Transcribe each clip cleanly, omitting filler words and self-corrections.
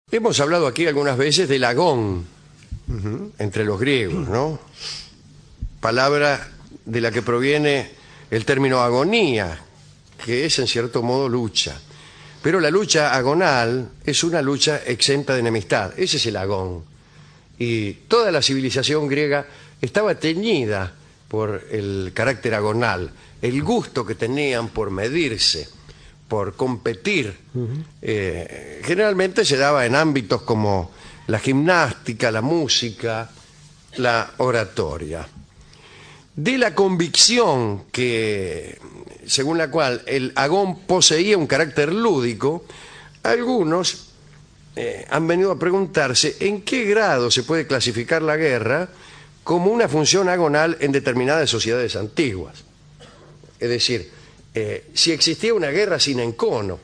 Hemos hablado aquí algunas veces del agón entre los griegos, ¿no? Palabra de la que proviene el término agonía, que es en cierto modo lucha. Pero la lucha agonal es una lucha exenta de enemistad. Ese es el agón. Y toda la civilización griega estaba teñida por el carácter agonal, el gusto que tenían por medirse, por competir. Generalmente se daba en ámbitos como la gimnástica, la música, la oratoria. De la convicción que, según la cual el agón poseía un carácter lúdico, algunos han venido a preguntarse en qué grado se puede clasificar la guerra como una función agonal en determinadas sociedades antiguas. Es decir, si existía una guerra sin encono.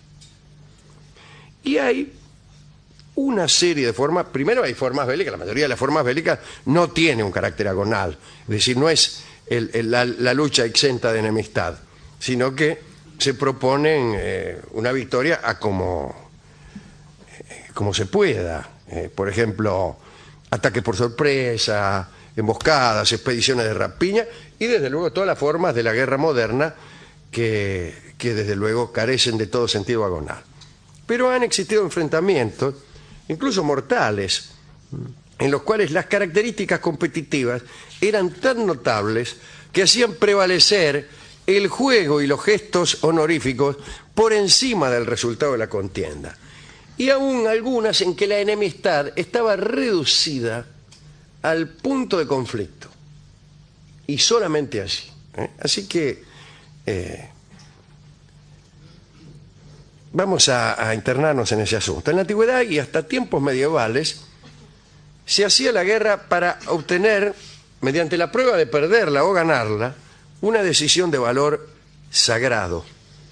Y hay una serie de formas. Primero hay formas bélicas. La mayoría de las formas bélicas no tiene un carácter agonal. Es decir, no es la lucha exenta de enemistad, sino que se proponen una victoria a como se pueda. Por ejemplo, ataques por sorpresa, emboscadas, expediciones de rapiña y desde luego todas las formas de la guerra moderna que desde luego carecen de todo sentido agonal. Pero han existido enfrentamientos, incluso mortales, en los cuales las características competitivas eran tan notables que hacían prevalecer el juego y los gestos honoríficos por encima del resultado de la contienda. Y aún algunas en que la enemistad estaba reducida al punto de conflicto. Y solamente así. Así que vamos a internarnos en ese asunto. En la antigüedad y hasta tiempos medievales se hacía la guerra para obtener, mediante la prueba de perderla o ganarla, una decisión de valor sagrado.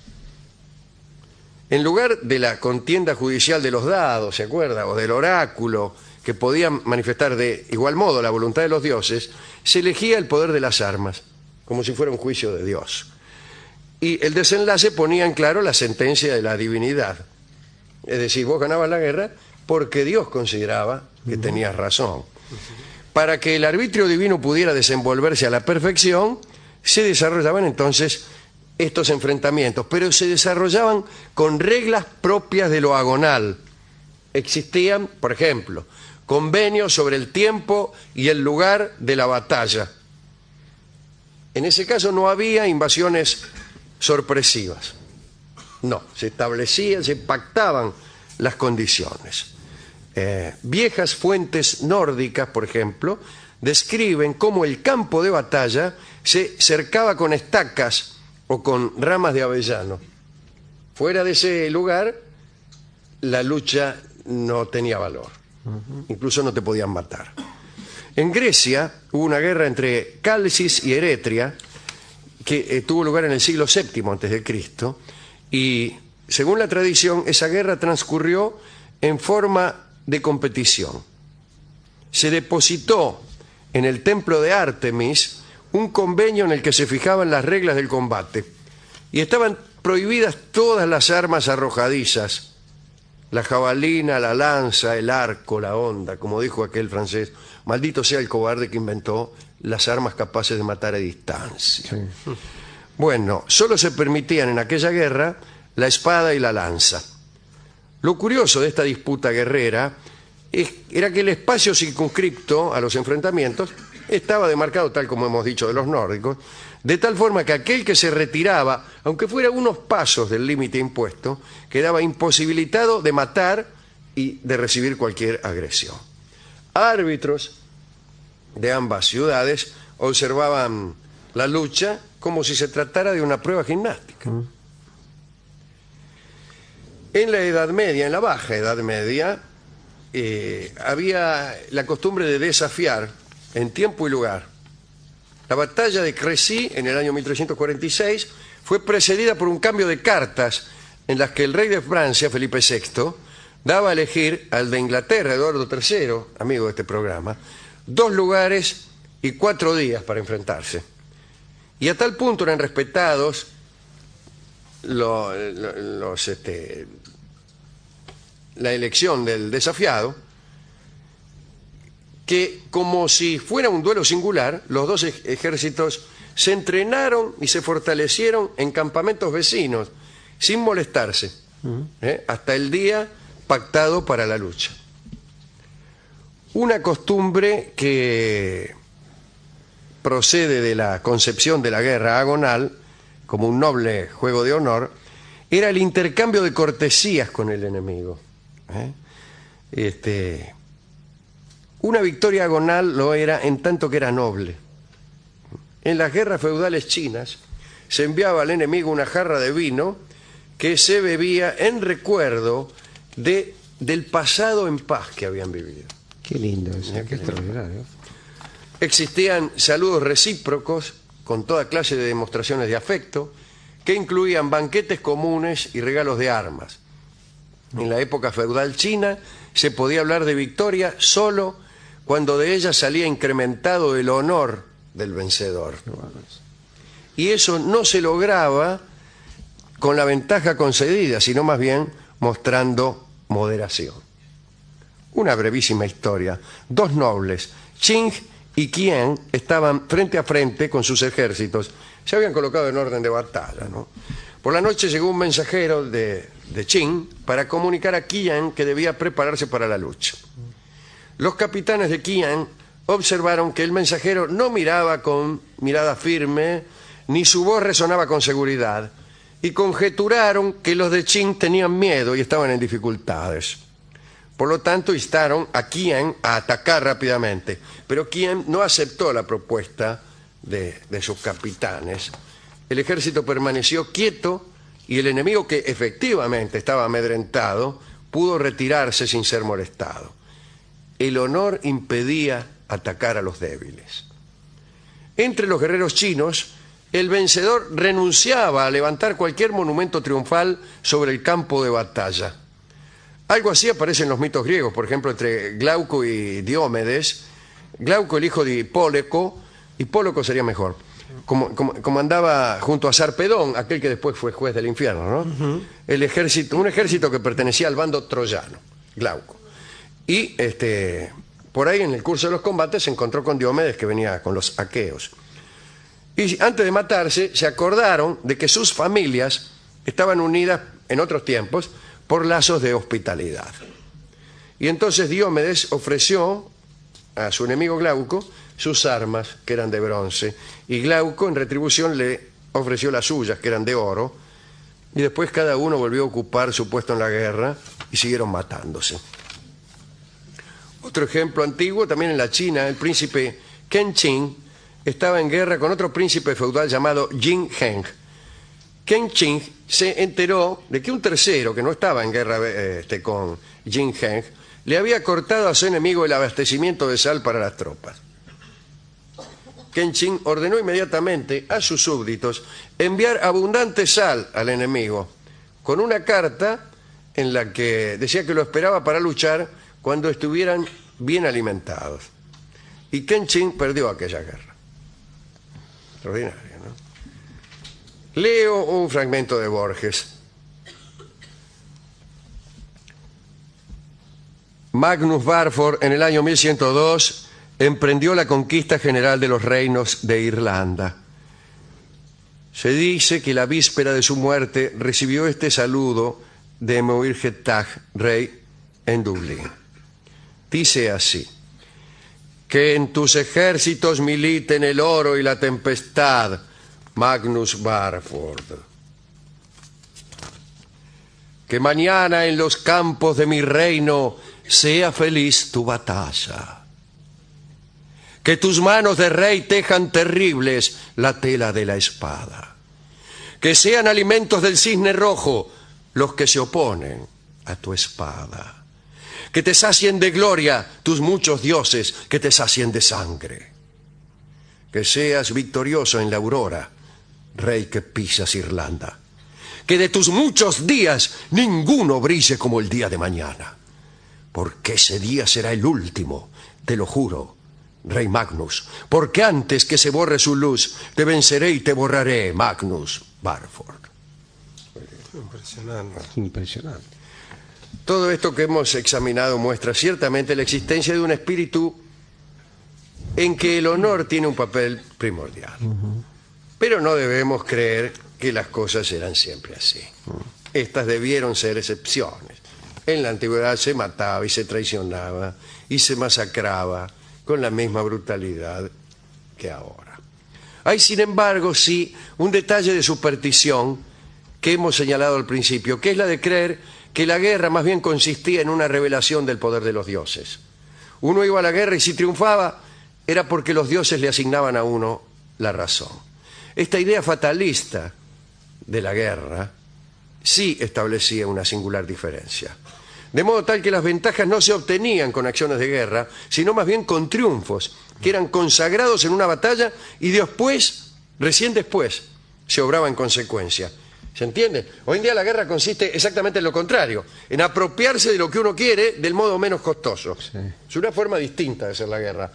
En lugar de la contienda judicial de los dados, ¿se acuerda? O del oráculo, que podían manifestar de igual modo la voluntad de los dioses, se elegía el poder de las armas, como si fuera un juicio de Dios. Y el desenlace ponía en claro la sentencia de la divinidad. Es decir, vos ganabas la guerra porque Dios consideraba que tenías razón. Para que el arbitrio divino pudiera desenvolverse a la perfección, se desarrollaban entonces estos enfrentamientos, pero se desarrollaban con reglas propias de lo agonal. Existían, por ejemplo, convenios sobre el tiempo y el lugar de la batalla. En ese caso no había invasiones sorpresivas. No, se establecían, se pactaban las condiciones. Viejas fuentes nórdicas, por ejemplo, describen cómo el campo de batalla se cercaba con estacas o con ramas de avellano. Fuera de ese lugar, la lucha no tenía valor. Incluso no te podían matar. En Grecia hubo una guerra entre Calcis y Eretria que tuvo lugar en el siglo VII a.C. y, según la tradición, esa guerra transcurrió en forma de competición. Se depositó en el templo de Artemis un convenio en el que se fijaban las reglas del combate y estaban prohibidas todas las armas arrojadizas, la jabalina, la lanza, el arco, la honda, como dijo aquel francés, maldito sea el cobarde que inventó las armas capaces de matar a distancia. Sí. Bueno, solo se permitían en aquella guerra la espada y la lanza. Lo curioso de esta disputa guerrera era que el espacio circunscripto a los enfrentamientos estaba demarcado, tal como hemos dicho de los nórdicos, de tal forma que aquel que se retiraba, aunque fuera unos pasos del límite impuesto, quedaba imposibilitado de matar y de recibir cualquier agresión. Árbitros de ambas ciudades observaban la lucha como si se tratara de una prueba gimnástica. En la Edad Media, en la Baja Edad Media, había la costumbre de desafiar en tiempo y lugar. La batalla de Crécy en el año 1346 fue precedida por un cambio de cartas en las que el rey de Francia, Felipe VI, daba a elegir al de Inglaterra, Eduardo III, amigo de este programa, 2 lugares y 4 días para enfrentarse. Y a tal punto eran respetados los la elección del desafiado, que como si fuera un duelo singular, los dos ejércitos se entrenaron y se fortalecieron en campamentos vecinos, sin molestarse, hasta el día pactado para la lucha. Una costumbre que procede de la concepción de la guerra agonal, como un noble juego de honor, era el intercambio de cortesías con el enemigo. Una victoria agonal lo era en tanto que era noble. En las guerras feudales chinas se enviaba al enemigo una jarra de vino que se bebía en recuerdo del pasado en paz que habían vivido. Qué lindo eso, qué extraordinario. Existían saludos recíprocos con toda clase de demostraciones de afecto que incluían banquetes comunes y regalos de armas. En la época feudal china se podía hablar de victoria solo cuando de ella salía incrementado el honor del vencedor. Y eso no se lograba con la ventaja concedida, sino más bien mostrando moderación. Una brevísima historia. Dos nobles, Qing y Qian, estaban frente a frente con sus ejércitos. Se habían colocado en orden de batalla, ¿no? Por la noche llegó un mensajero de Qing para comunicar a Qian que debía prepararse para la lucha. Los capitanes de Qian observaron que el mensajero no miraba con mirada firme, ni su voz resonaba con seguridad, y conjeturaron que los de Qing tenían miedo y estaban en dificultades. Por lo tanto, instaron a Qian a atacar rápidamente, pero Qian no aceptó la propuesta de sus capitanes. El ejército permaneció quieto y el enemigo, que efectivamente estaba amedrentado, pudo retirarse sin ser molestado. El honor impedía atacar a los débiles. Entre los guerreros chinos, el vencedor renunciaba a levantar cualquier monumento triunfal sobre el campo de batalla. Algo así aparece en los mitos griegos, por ejemplo, entre Glauco y Diomedes. Glauco, el hijo de Hipóloco sería mejor, como andaba junto a Sarpedón, aquel que después fue juez del infierno, ¿no? Un ejército que pertenecía al bando troyano, Glauco. Y por ahí en el curso de los combates se encontró con Diomedes, que venía con los aqueos. Y antes de matarse, se acordaron de que sus familias estaban unidas en otros tiempos por lazos de hospitalidad. Y entonces Diomedes ofreció a su enemigo Glauco sus armas, que eran de bronce, y Glauco en retribución le ofreció las suyas, que eran de oro, y después cada uno volvió a ocupar su puesto en la guerra y siguieron matándose. Otro ejemplo antiguo, también en la China, el príncipe Kenshin estaba en guerra con otro príncipe feudal llamado Jin Heng. Kenshin se enteró de que un tercero, que no estaba en guerra con Jin Heng, le había cortado a su enemigo el abastecimiento de sal para las tropas. Kenshin ordenó inmediatamente a sus súbditos enviar abundante sal al enemigo, con una carta en la que decía que lo esperaba para luchar cuando estuvieran bien alimentados. Y Kenshin perdió aquella guerra. Extraordinario, ¿no? Leo un fragmento de Borges. Magnus Barford, en el año 1102, emprendió la conquista general de los reinos de Irlanda. Se dice que la víspera de su muerte recibió este saludo de Muircheartaigh, rey en Dublín. Dice así: que en tus ejércitos militen el oro y la tempestad, Magnus Barford. Que mañana en los campos de mi reino sea feliz tu batalla. Que tus manos de rey tejan terribles la tela de la espada. Que sean alimentos del cisne rojo los que se oponen a tu espada. Que te sacien de gloria tus muchos dioses, que te sacien de sangre. Que seas victorioso en la aurora, rey que pisas Irlanda. Que de tus muchos días ninguno brille como el día de mañana. Porque ese día será el último, te lo juro, rey Magnus. Porque antes que se borre su luz, te venceré y te borraré, Magnus Barford. Impresionante. Impresionante. Todo esto que hemos examinado muestra ciertamente la existencia de un espíritu en que el honor tiene un papel primordial. Pero no debemos creer que las cosas eran siempre así. Estas debieron ser excepciones. En la antigüedad se mataba y se traicionaba y se masacraba con la misma brutalidad que ahora. Hay, sin embargo, sí, un detalle de superstición que hemos señalado al principio, que es la de creer que la guerra más bien consistía en una revelación del poder de los dioses. Uno iba a la guerra y si triunfaba era porque los dioses le asignaban a uno la razón. Esta idea fatalista de la guerra sí establecía una singular diferencia. De modo tal que las ventajas no se obtenían con acciones de guerra, sino más bien con triunfos, que eran consagrados en una batalla y después, recién después, se obraba en consecuencia. ¿Se entiende? Hoy en día la guerra consiste exactamente en lo contrario, en apropiarse de lo que uno quiere del modo menos costoso. Sí. Es una forma distinta de hacer la guerra.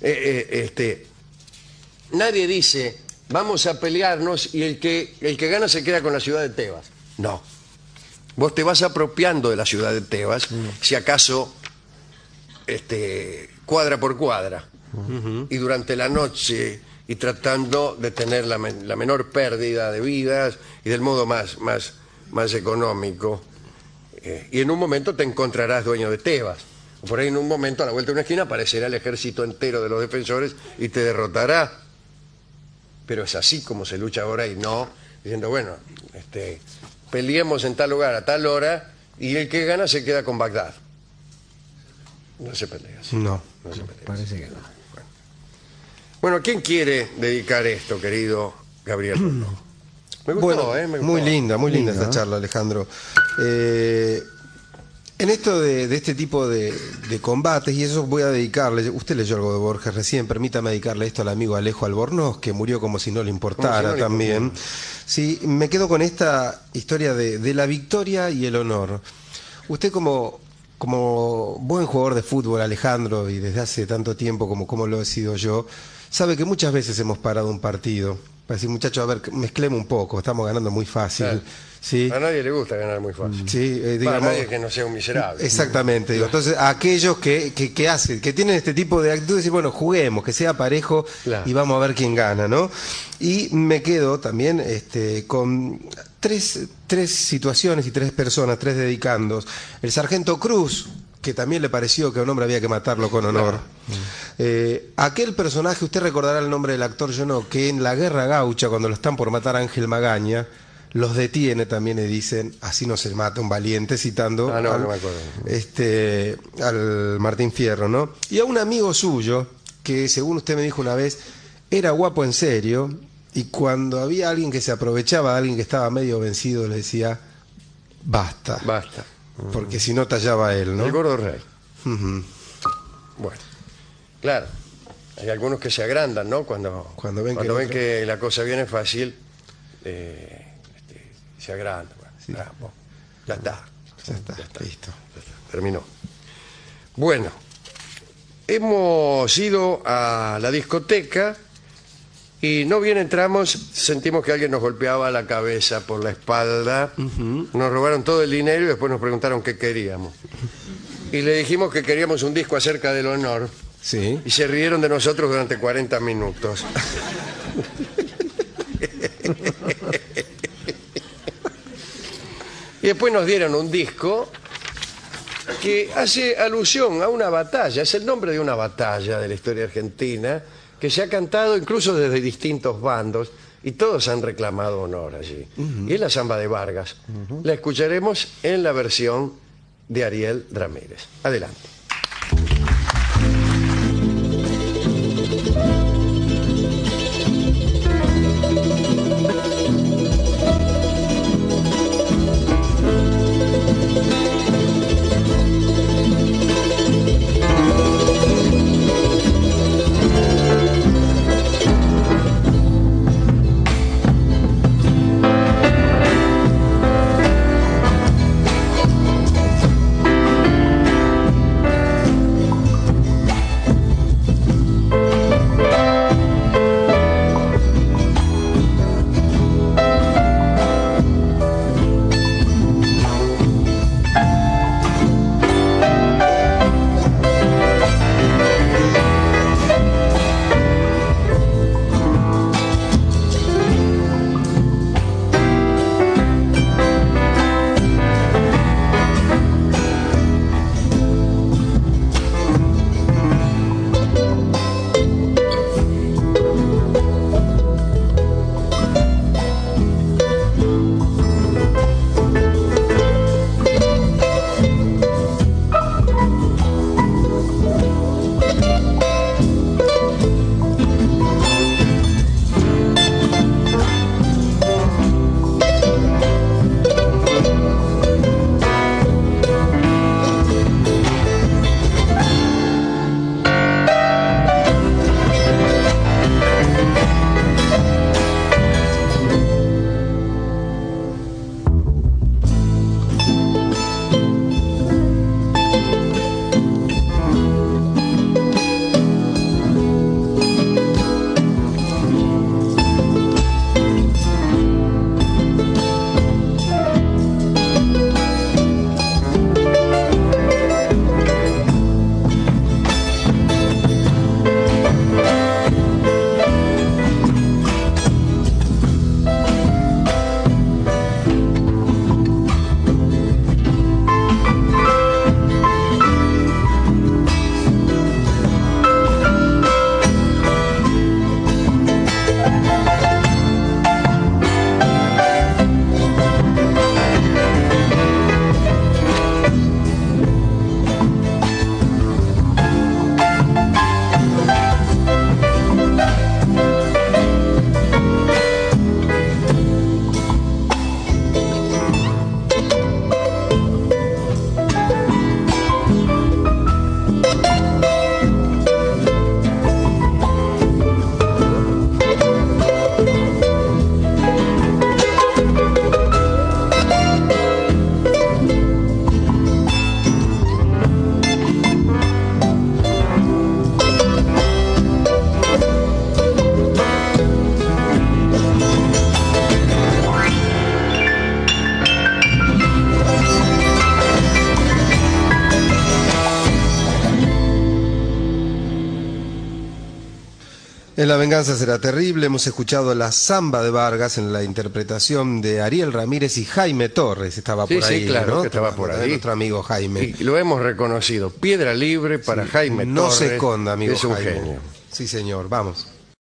Nadie dice, vamos a pelearnos y el que gana se queda con la ciudad de Tebas. No. Vos te vas apropiando de la ciudad de Tebas, si acaso cuadra por cuadra. Y durante la noche, y tratando de tener la menor pérdida de vidas y del modo más económico. Y en un momento te encontrarás dueño de Tebas. Por ahí en un momento, a la vuelta de una esquina, aparecerá el ejército entero de los defensores y te derrotará. Pero es así como se lucha ahora y no diciendo, bueno, peleemos en tal lugar a tal hora y el que gana se queda con Bagdad. No se pelea así. No se pelea parece así. que no. Bueno, ¿quién quiere dedicar esto, querido Gabriel? Me gustó, bueno, me gustó. Muy linda esta charla, Alejandro. En esto de este tipo de combates, y eso voy a dedicarle, usted leyó algo de Borges recién, permítame dedicarle esto al amigo Alejo Albornoz, que murió como si no le importara también. Sí, me quedo con esta historia de la victoria y el honor. Usted como buen jugador de fútbol, Alejandro, y desde hace tanto tiempo como lo he sido yo, sabe que muchas veces hemos parado un partido para decir, muchachos, a ver, mezclemos un poco, estamos ganando muy fácil. Claro. ¿Sí? A nadie le gusta ganar muy fácil. Sí, digamos, a nadie que no sea un miserable. Exactamente. Digo, entonces, a aquellos que hacen, que tienen este tipo de actitud, decir, bueno, juguemos, que sea parejo, claro, y vamos a ver quién gana, ¿no? Y me quedo también con tres situaciones y tres personas, tres dedicandos. El sargento Cruz, que también le pareció que a un hombre había que matarlo con honor. Aquel personaje, usted recordará el nombre del actor, yo no, que en la Guerra Gaucha, cuando lo están por matar a Ángel Magaña, los detiene también y dicen, así no se mata un valiente, citando no me acuerdo. Al Martín Fierro, ¿no? Y a un amigo suyo, que según usted me dijo una vez, era guapo en serio, y cuando había alguien que se aprovechaba de alguien que estaba medio vencido, le decía, basta. Basta. Porque si no tallaba él, ¿no? El gordo rey. Bueno, claro, hay algunos que se agrandan, ¿no? Cuando ven que la cosa viene fácil, se agrandan. Bueno, sí. Ya está. Listo. Ya está. Terminó. Bueno, hemos ido a la discoteca y no bien entramos, sentimos que alguien nos golpeaba la cabeza por la espalda. Nos robaron todo el dinero y después nos preguntaron qué queríamos. Y le dijimos que queríamos un disco acerca del honor. Sí. Y se rieron de nosotros durante 40 minutos. Y después nos dieron un disco que hace alusión a una batalla, es el nombre de una batalla de la historia argentina, que se ha cantado incluso desde distintos bandos y todos han reclamado honor allí. Y es la samba de Vargas. La escucharemos en la versión de Ariel Ramírez. Adelante. En La venganza será terrible hemos escuchado la Zamba de Vargas en la interpretación de Ariel Ramírez y Jaime Torres. Estaba por ahí, sí, claro, ¿no? que estaba por ahí. Nuestro amigo Jaime. Y lo hemos reconocido. Piedra libre para Jaime No Torres. se esconda, amigo Es un Jaime. genio. Sí, señor, vamos.